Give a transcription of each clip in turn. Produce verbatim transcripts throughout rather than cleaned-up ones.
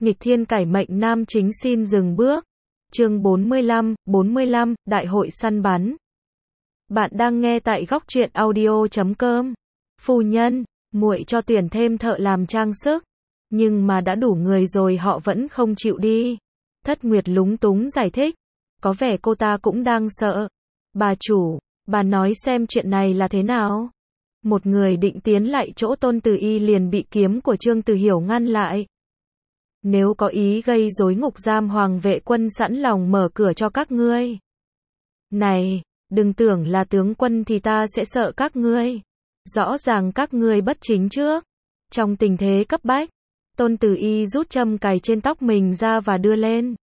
Nghịch thiên cải mệnh nam chính xin dừng bước. Chương bốn mươi lăm, bốn mươi lăm, Đại hội săn bắn. Bạn đang nghe tại góc truyện audio chấm com. Phu nhân, muội cho tuyển thêm thợ làm trang sức, nhưng mà đã đủ người rồi họ vẫn không chịu đi. Thất Nguyệt lúng túng giải thích, có vẻ cô ta cũng đang sợ. Bà chủ, bà nói xem chuyện này là thế nào? Một người định tiến lại chỗ Tôn Từ Y liền bị kiếm của Trương Từ Hiểu ngăn lại. Nếu có ý gây rối ngục giam Hoàng Vệ Quân sẵn lòng mở cửa cho các ngươi. Này, đừng tưởng là tướng quân thì ta sẽ sợ các ngươi. Rõ ràng các ngươi bất chính trước. Trong tình thế cấp bách, Tôn Từ Y rút châm cài trên tóc mình ra và đưa lên.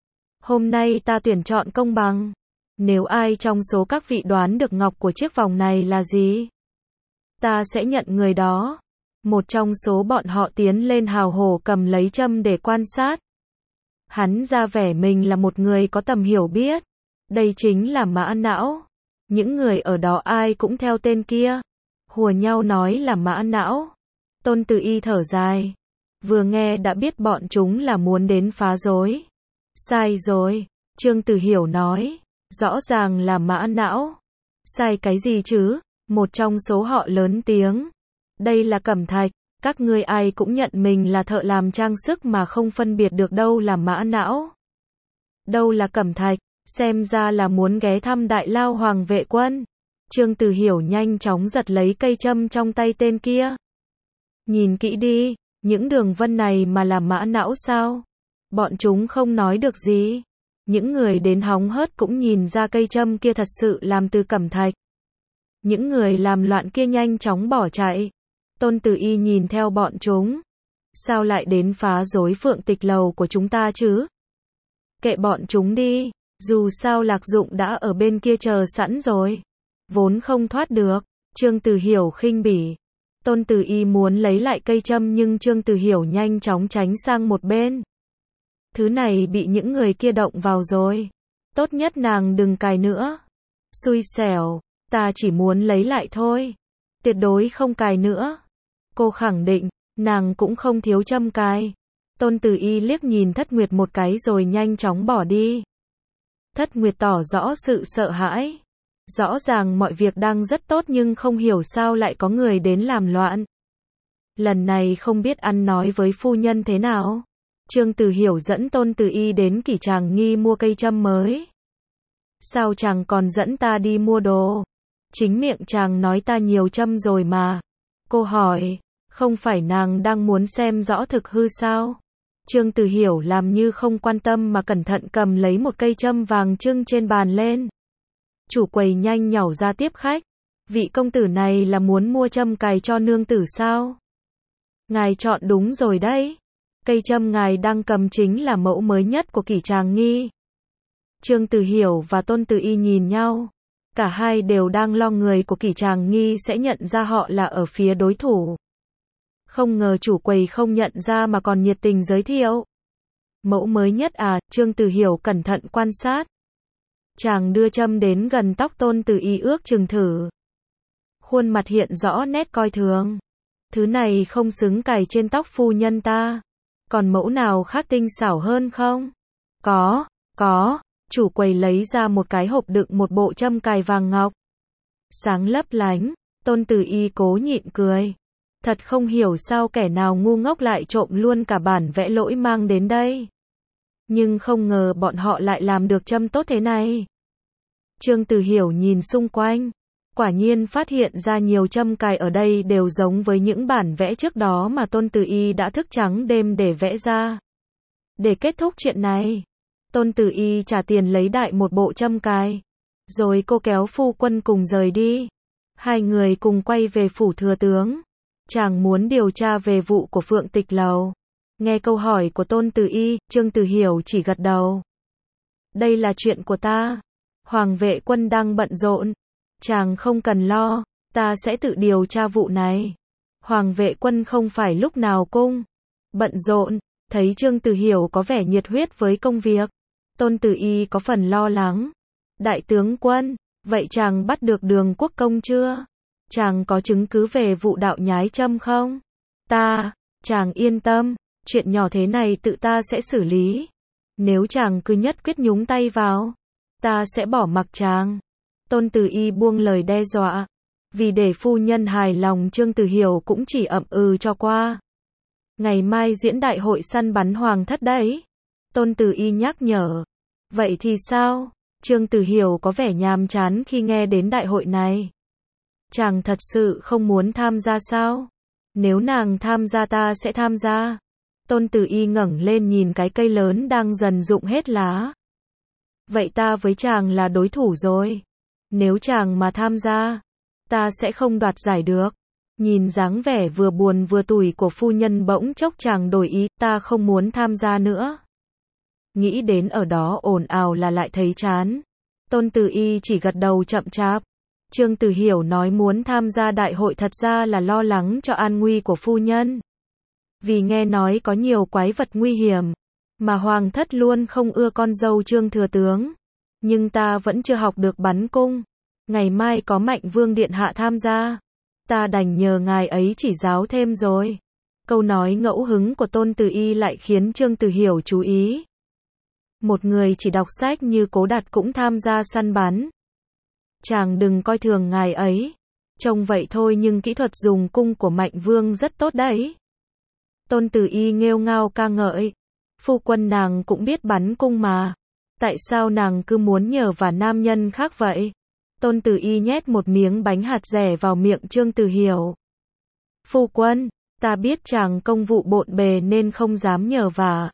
Hôm nay ta tuyển chọn công bằng. Nếu ai trong số các vị đoán được ngọc của chiếc vòng này là gì, ta sẽ nhận người đó. Một trong số bọn họ tiến lên hào hổ cầm lấy châm để quan sát. Hắn ra vẻ mình là một người có tầm hiểu biết. Đây chính là Mã Não. Những người ở đó ai cũng theo tên kia, hùa nhau nói là Mã Não. Tôn Từ Y thở dài. Vừa nghe đã biết bọn chúng là muốn đến phá rối. Sai rồi, Trương Từ Hiểu nói. Rõ ràng là Mã Não. Sai cái gì chứ? Một trong số họ lớn tiếng. Đây là Cẩm Thạch, các ngươi ai cũng nhận mình là thợ làm trang sức mà không phân biệt được đâu là Mã Não, đâu là Cẩm Thạch, xem ra là muốn ghé thăm Đại Lao Hoàng Vệ Quân. Trương Từ Hiểu nhanh chóng giật lấy cây châm trong tay tên kia. Nhìn kỹ đi, những đường vân này mà là Mã Não sao? Bọn chúng không nói được gì. Những người đến hóng hớt cũng nhìn ra cây châm kia thật sự làm từ Cẩm Thạch. Những người làm loạn kia nhanh chóng bỏ chạy. Tôn Từ Y nhìn theo bọn chúng. Sao lại đến phá rối Phượng Tịch lầu của chúng ta chứ? Kệ bọn chúng đi, dù sao Lạc Dụng đã ở bên kia chờ sẵn rồi. Vốn không thoát được. Trương Từ Hiểu khinh bỉ. Tôn Từ Y muốn lấy lại cây châm nhưng Trương Từ Hiểu nhanh chóng tránh sang một bên. Thứ này bị những người kia động vào rồi. Tốt nhất nàng đừng cài nữa. Xui xẻo, ta chỉ muốn lấy lại thôi. Tuyệt đối không cài nữa. Cô khẳng định, nàng cũng không thiếu châm cài. Tôn Từ Y liếc nhìn Thất Nguyệt một cái rồi nhanh chóng bỏ đi. Thất Nguyệt tỏ rõ sự sợ hãi. Rõ ràng mọi việc đang rất tốt nhưng không hiểu sao lại có người đến làm loạn. Lần này không biết ăn nói với phu nhân thế nào. Trương Từ Hiểu dẫn Tôn Từ Y đến Kỷ Tràng Nghi mua cây châm mới. Sao chàng còn dẫn ta đi mua đồ? Chính miệng chàng nói ta nhiều châm rồi mà. Cô hỏi, không phải nàng đang muốn xem rõ thực hư sao? Trương Từ Hiểu làm như không quan tâm mà cẩn thận cầm lấy một cây châm vàng trưng trên bàn lên. Chủ quầy nhanh nhảu ra tiếp khách. Vị công tử này là muốn mua châm cài cho nương tử sao? Ngài chọn đúng rồi đấy. Cây châm ngài đang cầm chính là mẫu mới nhất của Kỷ Tràng Nghi. Trương Từ Hiểu và Tôn Từ Y nhìn nhau. Cả hai đều đang lo người của Kỷ Tràng Nghi sẽ nhận ra họ là ở phía đối thủ. Không ngờ chủ quầy không nhận ra mà còn nhiệt tình giới thiệu. Mẫu mới nhất à? Trương Từ Hiểu cẩn thận quan sát. Chàng đưa châm đến gần tóc Tôn Từ Y ước chừng thử. Khuôn mặt hiện rõ nét coi thường. Thứ này không xứng cài trên tóc phu nhân ta. Còn mẫu nào khác tinh xảo hơn không? Có, có. Chủ quầy lấy ra một cái hộp đựng một bộ châm cài vàng ngọc. Sáng lấp lánh. Tôn Từ Y cố nhịn cười. Thật không hiểu sao kẻ nào ngu ngốc lại trộm luôn cả bản vẽ lỗi mang đến đây. Nhưng không ngờ bọn họ lại làm được châm tốt thế này. Trương Từ Hiểu nhìn xung quanh. Quả nhiên phát hiện ra nhiều châm cài ở đây đều giống với những bản vẽ trước đó mà Tôn Từ Y đã thức trắng đêm để vẽ ra. Để kết thúc chuyện này, Tôn Từ Y trả tiền lấy đại một bộ châm cài. Rồi cô kéo phu quân cùng rời đi. Hai người cùng quay về phủ thừa tướng. Chàng muốn điều tra về vụ của Phượng Tịch lầu. Nghe câu hỏi của Tôn Từ Y, Trương Từ Hiểu chỉ gật đầu. Đây là chuyện của ta. Hoàng Vệ Quân đang bận rộn. Chàng không cần lo, ta sẽ tự điều tra vụ này. Hoàng Vệ Quân không phải lúc nào cũng bận rộn. Thấy Trương Từ Hiểu có vẻ nhiệt huyết với công việc, Tôn Từ Y có phần lo lắng. Đại tướng quân, vậy chàng bắt được Đường Quốc Công chưa? Chàng có chứng cứ về vụ đạo nhái châm không? Ta, chàng yên tâm, Chuyện nhỏ thế này tự ta sẽ xử lý. Nếu chàng cứ nhất quyết nhúng tay vào, ta sẽ bỏ mặc chàng. Tôn Từ Y buông lời đe dọa. Vì để phu nhân hài lòng, Trương Từ Hiểu cũng chỉ ậm ừ cho qua. Ngày mai diễn đại hội săn bắn hoàng thất đấy. Tôn Từ Y nhắc nhở. Vậy thì sao? Trương Từ Hiểu có vẻ nhàm chán khi nghe đến đại hội này. Chàng thật sự không muốn tham gia sao? Nếu nàng tham gia ta sẽ tham gia. Tôn Từ Y ngẩng lên nhìn cái cây lớn đang dần rụng hết lá. Vậy ta với chàng là đối thủ rồi. Nếu chàng mà tham gia, ta sẽ không đoạt giải được. Nhìn dáng vẻ vừa buồn vừa tủi của phu nhân, bỗng chốc chàng đổi ý, ta không muốn tham gia nữa. Nghĩ đến ở đó ồn ào là lại thấy chán. Tôn Từ Y chỉ gật đầu chậm chạp. Trương Từ Hiểu nói muốn tham gia đại hội thật ra là lo lắng cho an nguy của phu nhân. Vì nghe nói có nhiều quái vật nguy hiểm, mà hoàng thất luôn không ưa con dâu Trương thừa tướng. Nhưng ta vẫn chưa học được bắn cung. Ngày mai có Mạnh Vương điện hạ tham gia, ta đành nhờ ngài ấy chỉ giáo thêm rồi. Câu nói ngẫu hứng của Tôn Từ Y lại khiến Trương Từ Hiểu chú ý. Một người chỉ đọc sách như Cố Đạt cũng tham gia săn bắn. Chàng đừng coi thường ngài ấy. Trông vậy thôi nhưng kỹ thuật dùng cung của Mạnh Vương rất tốt đấy. Tôn Từ Y nghêu ngao ca ngợi. Phu quân nàng cũng biết bắn cung mà. Tại sao nàng cứ muốn nhờ vả nam nhân khác vậy? Tôn Từ Y nhét một miếng bánh hạt dẻ vào miệng Trương Từ Hiểu. Phu quân, ta biết chàng công vụ bộn bề nên không dám nhờ vả.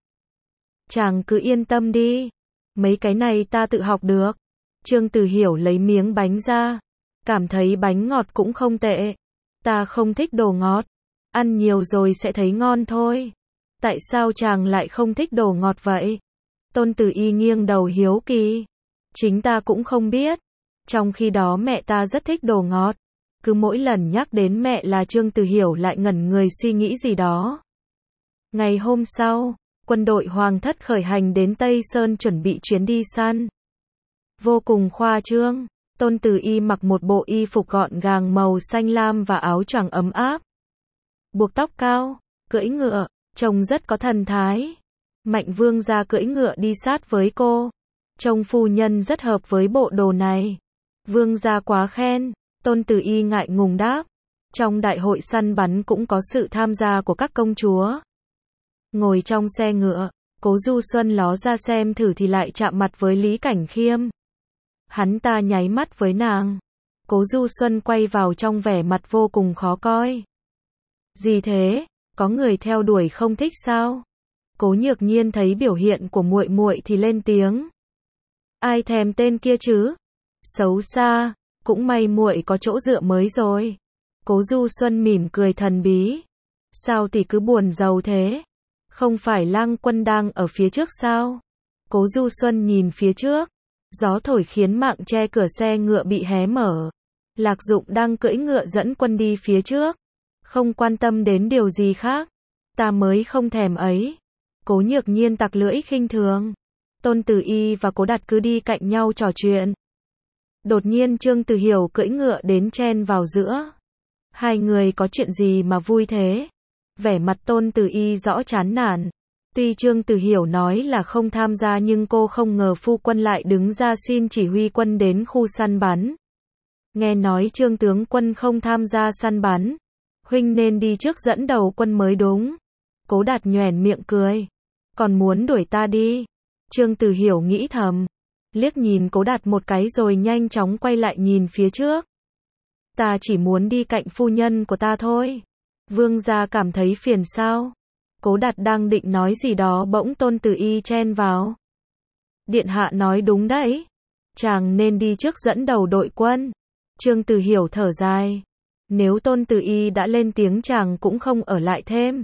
Chàng cứ yên tâm đi. Mấy cái này ta tự học được. Trương Từ Hiểu lấy miếng bánh ra. Cảm thấy bánh ngọt cũng không tệ. Ta không thích đồ ngọt. Ăn nhiều rồi sẽ thấy ngon thôi. Tại sao chàng lại không thích đồ ngọt vậy? Tôn Từ Y nghiêng đầu hiếu kỳ. Chính ta cũng không biết. Trong khi đó mẹ ta rất thích đồ ngọt. Cứ mỗi lần nhắc đến mẹ là Trương Từ Hiểu lại ngẩn người suy nghĩ gì đó. Ngày hôm sau, quân đội hoàng thất khởi hành đến Tây Sơn chuẩn bị chuyến đi săn. Vô cùng khoa trương. Tôn Từ Y mặc một bộ y phục gọn gàng màu xanh lam và áo choàng ấm áp. Buộc tóc cao, cưỡi ngựa, trông rất có thần thái. Mạnh Vương gia cưỡi ngựa đi sát với cô. Trông phu nhân rất hợp với bộ đồ này. Vương gia quá khen. Tôn Từ Y ngại ngùng đáp. Trong đại hội săn bắn cũng có sự tham gia của các công chúa. Ngồi trong xe ngựa, Cố Du Xuân ló ra xem thử thì lại chạm mặt với Lý Cảnh Khiêm. Hắn ta nháy mắt với nàng. Cố Du Xuân quay vào trong vẻ mặt vô cùng khó coi. Gì thế? Có người theo đuổi không thích sao? Cố Nhược Nhiên thấy biểu hiện của muội muội thì lên tiếng. Ai thèm tên kia chứ? Xấu xa, cũng may muội có chỗ dựa mới rồi. Cố Du Xuân mỉm cười thần bí. Sao tỷ cứ buồn rầu thế? Không phải Lang Quân đang ở phía trước sao? Cố Du Xuân nhìn phía trước. Gió thổi khiến mạng che cửa xe ngựa bị hé mở. Lạc Dụng đang cưỡi ngựa dẫn quân đi phía trước. Không quan tâm đến điều gì khác. Ta mới không thèm ấy. Cố Nhược Nhiên tặc lưỡi khinh thường. Tôn Từ Y và Cố Đạt cứ đi cạnh nhau trò chuyện. Đột nhiên Trương Từ Hiểu cưỡi ngựa đến chen vào giữa. Hai người có chuyện gì mà vui thế? Vẻ mặt Tôn Từ Y rõ chán nản. Tuy Trương Từ Hiểu nói là không tham gia nhưng cô không ngờ phu quân lại đứng ra xin chỉ huy quân đến khu săn bắn. Nghe nói Trương tướng quân không tham gia săn bắn. Huynh nên đi trước dẫn đầu quân mới đúng. Cố Đạt nhoẻn miệng cười. Còn muốn đuổi ta đi? Trương Từ Hiểu nghĩ thầm. Liếc nhìn Cố Đạt một cái rồi nhanh chóng quay lại nhìn phía trước. Ta chỉ muốn đi cạnh phu nhân của ta thôi. Vương gia cảm thấy phiền sao? Cố Đạt đang định nói gì đó bỗng Tôn Từ Y chen vào. Điện hạ nói đúng đấy. Chàng nên đi trước dẫn đầu đội quân. Trương Từ Hiểu thở dài. Nếu Tôn Từ Y đã lên tiếng chàng cũng không ở lại thêm.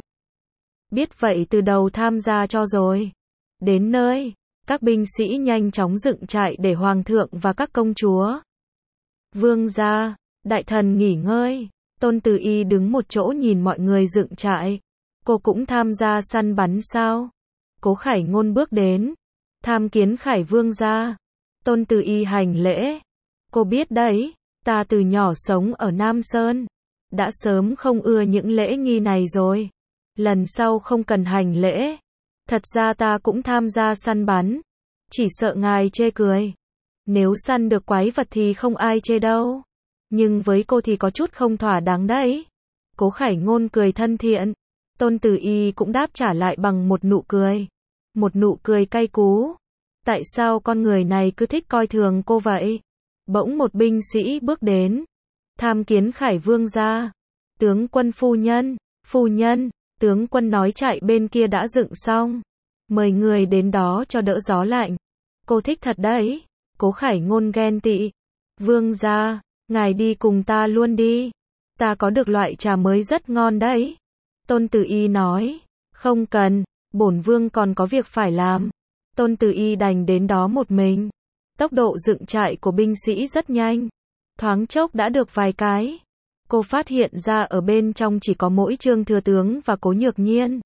Biết vậy từ đầu tham gia cho rồi. Đến nơi, các binh sĩ nhanh chóng dựng trại để hoàng thượng và các công chúa. Vương gia, đại thần nghỉ ngơi. Tôn Từ Y đứng một chỗ nhìn mọi người dựng trại. Cô cũng tham gia săn bắn sao? Cố Khải Ngôn bước đến. Tham kiến Khải vương gia. Tôn Từ Y hành lễ. Cô biết đấy, ta từ nhỏ sống ở Nam Sơn. Đã sớm không ưa những lễ nghi này rồi. lần sau không cần hành lễ. Thật ra ta cũng tham gia săn bắn, chỉ sợ ngài chê cười. Nếu săn được quái vật thì không ai chê đâu. Nhưng với cô thì có chút không thỏa đáng đấy. Cố Khải Ngôn cười thân thiện. Tôn Tử Y cũng đáp trả lại bằng một nụ cười. Một nụ cười cay cú. Tại sao con người này cứ thích coi thường cô vậy? Bỗng một binh sĩ bước đến. Tham kiến Khải Vương gia. Tướng quân phu nhân, phu nhân, tướng quân nói chạy bên kia đã dựng xong. Mời người đến đó cho đỡ gió lạnh. Cô thích thật đấy. Cố Khải Ngôn ghen tị. Vương gia, ngài đi cùng ta luôn đi. Ta có được loại trà mới rất ngon đấy. Tôn Tử Y nói. Không cần, bổn vương còn có việc phải làm. Tôn Tử Y đành đến đó một mình. Tốc độ dựng trại của binh sĩ rất nhanh. Thoáng chốc đã được vài cái. Cô phát hiện ra ở bên trong chỉ có mỗi Trương Thừa Tướng và Cố Nhược Nhiên.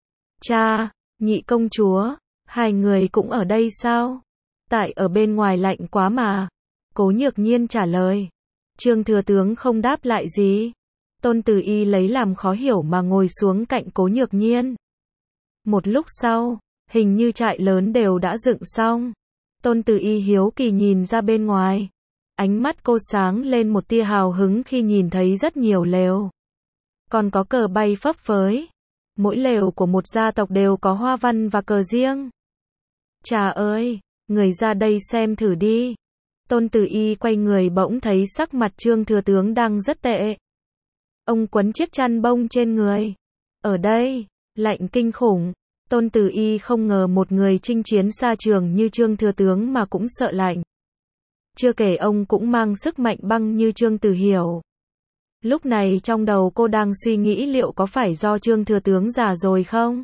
Cha, nhị công chúa, hai người cũng ở đây sao? Tại ở bên ngoài lạnh quá mà. Cố Nhược Nhiên trả lời. Trương Thừa Tướng không đáp lại gì. Tôn Tử Y lấy làm khó hiểu mà ngồi xuống cạnh Cố Nhược Nhiên. Một lúc sau, hình như trại lớn đều đã dựng xong. Tôn Tử Y hiếu kỳ nhìn ra bên ngoài. Ánh mắt cô sáng lên một tia hào hứng khi nhìn thấy rất nhiều lều. Còn có cờ bay phấp phới. Mỗi lều của một gia tộc đều có hoa văn và cờ riêng. Chà ơi, người ra đây xem thử đi. Tôn Tử Y quay người bỗng thấy sắc mặt Trương Thừa Tướng đang rất tệ. Ông quấn chiếc chăn bông trên người. Ở đây, lạnh kinh khủng. Tôn Tử Y không ngờ một người chinh chiến xa trường như Trương Thừa Tướng mà cũng sợ lạnh. Chưa kể ông cũng mang sức mạnh băng như Trương Tử Hiểu. Lúc này trong đầu cô đang suy nghĩ liệu có phải do Trương Thừa Tướng già rồi không?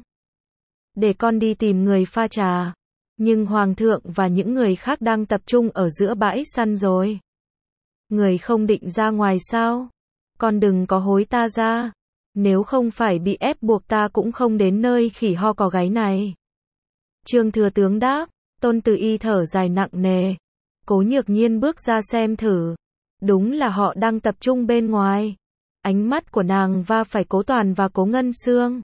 Để con đi tìm người pha trà. Nhưng Hoàng thượng và những người khác đang tập trung ở giữa bãi săn rồi. Người không định ra ngoài sao? Con đừng có hối ta ra. Nếu không phải bị ép buộc ta cũng không đến nơi khỉ ho cò gáy này. Trương Thừa Tướng đáp. Tôn Tử Y thở dài nặng nề. Cố Nhược Nhiên bước ra xem thử. Đúng là họ đang tập trung bên ngoài. Ánh mắt của nàng va phải Cố Toàn và Cố Ngân Sương.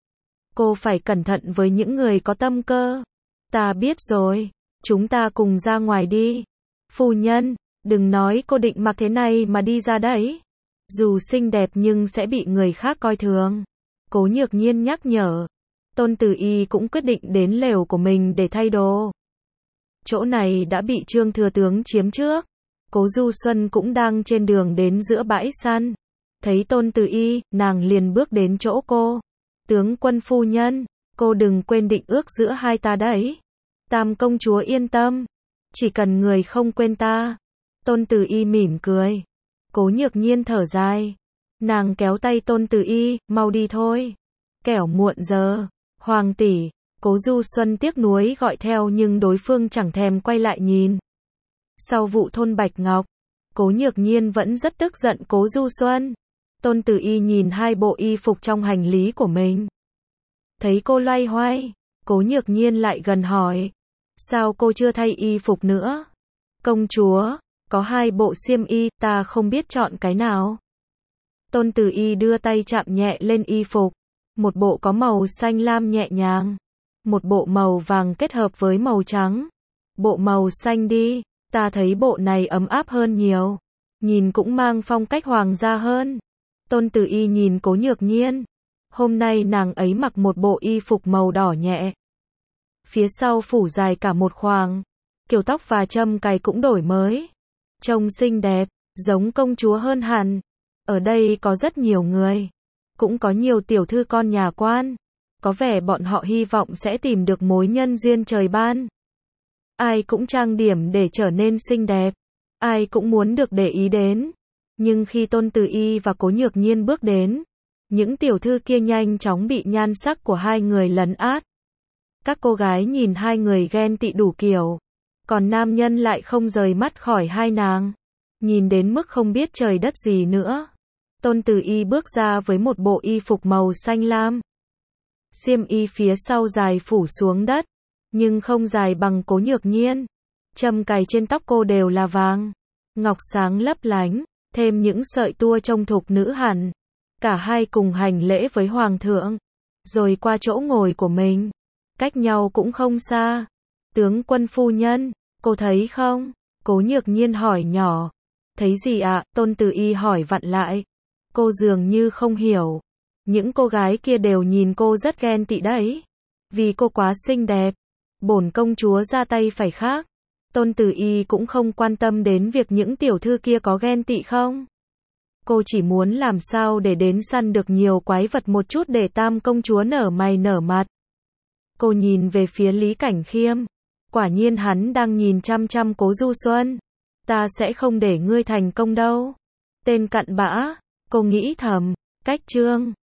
Cô phải cẩn thận với những người có tâm cơ. Ta biết rồi, chúng ta cùng ra ngoài đi. Phu nhân, đừng nói cô định mặc thế này mà đi ra đấy. Dù xinh đẹp nhưng sẽ bị người khác coi thường. Cố Nhược Nhiên nhắc nhở. Tôn Tử Y cũng quyết định đến lều của mình để thay đồ. Chỗ này đã bị Trương Thừa Tướng chiếm trước. Cố Du Xuân cũng đang trên đường đến giữa bãi săn. Thấy Tôn Tử Y, nàng liền bước đến chỗ cô. Tướng quân phu nhân, cô đừng quên định ước giữa hai ta đấy. Tam công chúa yên tâm. Chỉ cần người không quên ta. Tôn Tử Y mỉm cười. Cố Nhược Nhiên thở dài. Nàng kéo tay Tôn Tử Y, mau đi thôi. Kẻo muộn giờ. Hoàng tỷ. Cố Du Xuân tiếc nuối gọi theo nhưng đối phương chẳng thèm quay lại nhìn. Sau vụ thôn Bạch Ngọc, Cố Nhược Nhiên vẫn rất tức giận Cố Du Xuân. Tôn Tử Y nhìn hai bộ y phục trong hành lý của mình. Thấy cô loay hoay, Cố Nhược Nhiên lại gần hỏi. Sao cô chưa thay y phục nữa? Công chúa, có hai bộ xiêm y, ta không biết chọn cái nào. Tôn Tử Y đưa tay chạm nhẹ lên y phục. Một bộ có màu xanh lam nhẹ nhàng. Một bộ màu vàng kết hợp với màu trắng. Bộ màu xanh đi, ta thấy bộ này ấm áp hơn nhiều. Nhìn cũng mang phong cách hoàng gia hơn. Tôn Tử Y nhìn Cố Nhược Nhiên. Hôm nay nàng ấy mặc một bộ y phục màu đỏ nhẹ. Phía sau phủ dài cả một khoàng. Kiểu tóc và châm cài cũng đổi mới. Trông xinh đẹp, giống công chúa hơn hẳn. Ở đây có rất nhiều người. Cũng có nhiều tiểu thư con nhà quan. Có vẻ bọn họ hy vọng sẽ tìm được mối nhân duyên trời ban. Ai cũng trang điểm để trở nên xinh đẹp. Ai cũng muốn được để ý đến. Nhưng khi Tôn Tử Y và Cố Nhược Nhiên bước đến, những tiểu thư kia nhanh chóng bị nhan sắc của hai người lấn át. Các cô gái nhìn hai người ghen tị đủ kiểu. Còn nam nhân lại không rời mắt khỏi hai nàng. Nhìn đến mức không biết trời đất gì nữa. Tôn Tử Y bước ra với một bộ y phục màu xanh lam. Xiêm y phía sau dài phủ xuống đất. Nhưng không dài bằng Cố Nhược Nhiên. Châm cài trên tóc cô đều là vàng. Ngọc sáng lấp lánh. Thêm những sợi tua trông thục nữ hẳn. Cả hai cùng hành lễ với Hoàng thượng. rồi qua chỗ ngồi của mình. Cách nhau cũng không xa. Tướng quân phu nhân, cô thấy không? Cố Nhược Nhiên hỏi nhỏ. Thấy gì ạ? Tôn Từ Y hỏi vặn lại. Cô dường như không hiểu. Những cô gái kia đều nhìn cô rất ghen tị đấy. Vì cô quá xinh đẹp. Bổn công chúa ra tay phải khác. Tôn Từ Y cũng không quan tâm đến việc những tiểu thư kia có ghen tị không. Cô chỉ muốn làm sao để đến săn được nhiều quái vật một chút để tam công chúa nở mày nở mặt. Cô nhìn về phía Lý Cảnh Khiêm. Quả nhiên hắn đang nhìn chăm chăm Cố Du Xuân. Ta sẽ không để ngươi thành công đâu. Tên cặn bã. Cô nghĩ thầm. Cách chương